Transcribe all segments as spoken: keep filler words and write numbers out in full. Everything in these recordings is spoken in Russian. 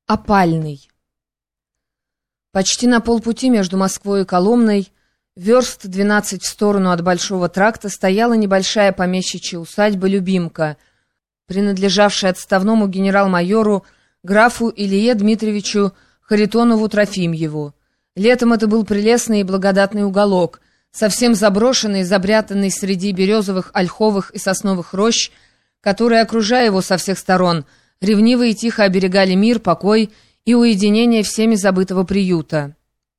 Опальный. Почти на полпути между Москвой и Коломной, верст двенадцать в сторону от Большого тракта, стояла небольшая помещичья усадьба Любимка, принадлежавшая отставному генерал-майору графу Илье Дмитриевичу Харитонову-Трофимьеву. Летом это был прелестный и благодатный уголок, совсем заброшенный, забрятанный среди березовых, ольховых и сосновых рощ, которые, окружая его со всех сторон, ревниво и тихо оберегали мир, покой и уединение всеми забытого приюта.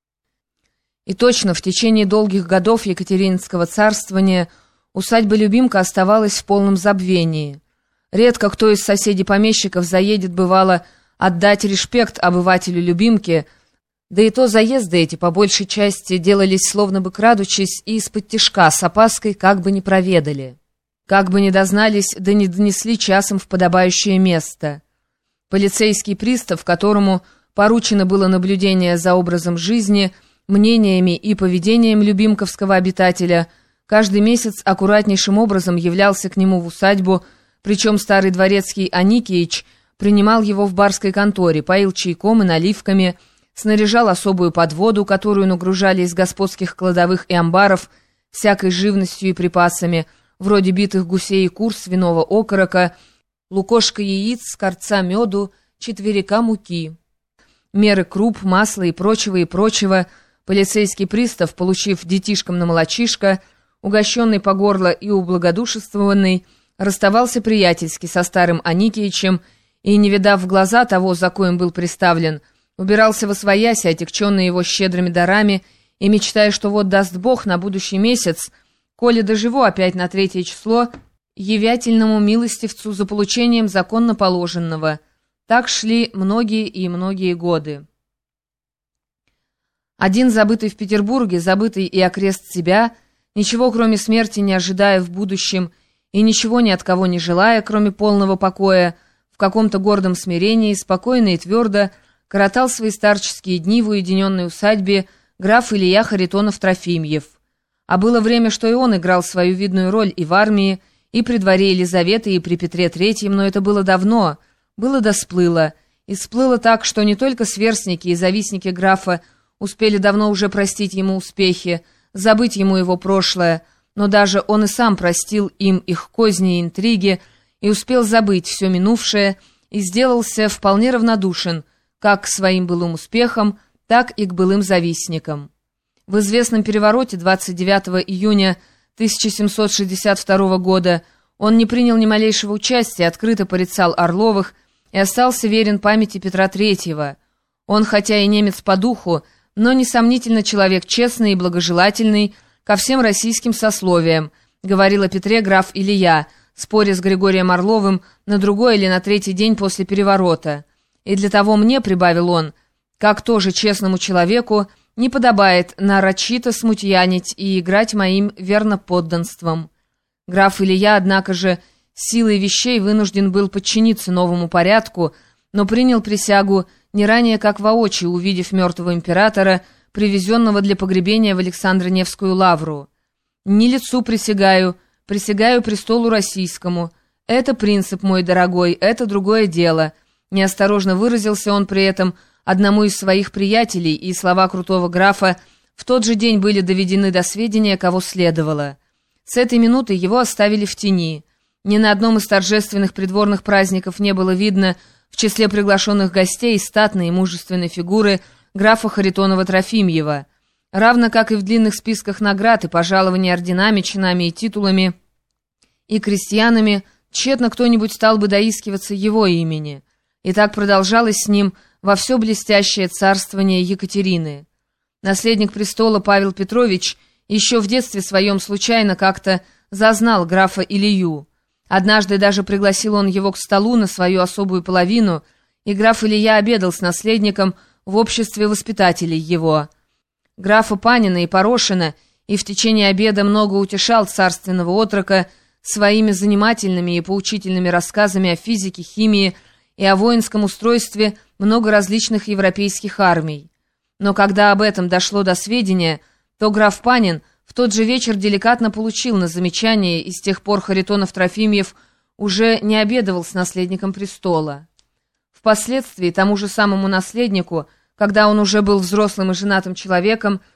И точно, в течение долгих годов Екатерининского царствования усадьба Любимка оставалась в полном забвении. Редко кто из соседей-помещиков заедет, бывало, отдать респект обывателю Любимки, да и то заезды эти, по большей части, делались словно бы крадучись и из-под тишка, с опаской, как бы не проведали, как бы не дознались, да не донесли часом в подобающее место. Полицейский пристав, которому поручено было наблюдение за образом жизни, мнениями и поведением любимковского обитателя, каждый месяц аккуратнейшим образом являлся к нему в усадьбу, причем старый дворецкий Аникеич принимал его в барской конторе, поил чайком и наливками, снаряжал особую подводу, которую нагружали из господских кладовых и амбаров всякой живностью и припасами, вроде битых гусей и кур, свиного окорока, лукошка яиц, скорца меду, четверика муки. Меры круп, масла и прочего, и прочего полицейский пристав, получив детишкам на молочишко, угощенный по горло и ублагодушествованный, расставался приятельски со старым Аникеичем и, не видав в глаза того, за коим был приставлен, убирался восвоясь, отягченный его щедрыми дарами, и мечтая, что вот даст Бог на будущий месяц, коли доживу опять на третье число, явятельному милостивцу за получением законно положенного. Так шли многие и многие годы. Один, забытый в Петербурге, забытый и окрест себя, ничего кроме смерти не ожидая в будущем и ничего ни от кого не желая, кроме полного покоя, в каком-то гордом смирении, спокойно и твердо коротал свои старческие дни в уединенной усадьбе граф Илья Харитонов-Трофимьев. А было время, что и он играл свою видную роль и в армии, и при дворе Елизаветы, и при Петре Третьем, но это было давно, было да сплыло, и сплыло так, что не только сверстники и завистники графа успели давно уже простить ему успехи, забыть ему его прошлое, но даже он и сам простил им их козни и интриги, и успел забыть все минувшее, и сделался вполне равнодушен как к своим былым успехам, так и к былым завистникам. В известном перевороте двадцать девятого июня тысяча семьсот шестьдесят второго года он не принял ни малейшего участия, открыто порицал Орловых и остался верен памяти Петра Третьего. Он, хотя и немец по духу, но, несомнительно, человек честный и благожелательный ко всем российским сословиям, говорил о Петре граф Илья, споря с Григорием Орловым на другой или на третий день после переворота. И для того мне, прибавил он, как тоже честному человеку, не подобает нарочито смутьянить и играть моим верноподданством. Граф Илья, однако же, силой вещей вынужден был подчиниться новому порядку, но принял присягу не ранее, как воочию, увидев мертвого императора, привезенного для погребения в Александро-Невскую лавру. «Не лицу присягаю, присягаю престолу российскому. Это принцип, мой дорогой, это другое дело». Неосторожно выразился он при этом одному из своих приятелей, и слова крутого графа в тот же день были доведены до сведения, кого следовало. С этой минуты его оставили в тени. Ни на одном из торжественных придворных праздников не было видно в числе приглашенных гостей статной и мужественной фигуры графа Харитонова-Трофимьева, равно как и в длинных списках наград и пожалований орденами, чинами и титулами, и крестьянами тщетно кто-нибудь стал бы доискиваться его имени. И так продолжалось с ним во все блестящее царствование Екатерины. Наследник престола Павел Петрович еще в детстве своем случайно как-то зазнал графа Илью. Однажды даже пригласил он его к столу на свою особую половину, и граф Илья обедал с наследником в обществе воспитателей его, графа Панина и Порошина, и в течение обеда много утешал царственного отрока своими занимательными и поучительными рассказами о физике, химии и о воинском устройстве много различных европейских армий. Но когда об этом дошло до сведения, то граф Панин в тот же вечер деликатно получил на замечание, и с тех пор Харитонов-Трофимьев уже не обедывал с наследником престола. Впоследствии тому же самому наследнику, когда он уже был взрослым и женатым человеком,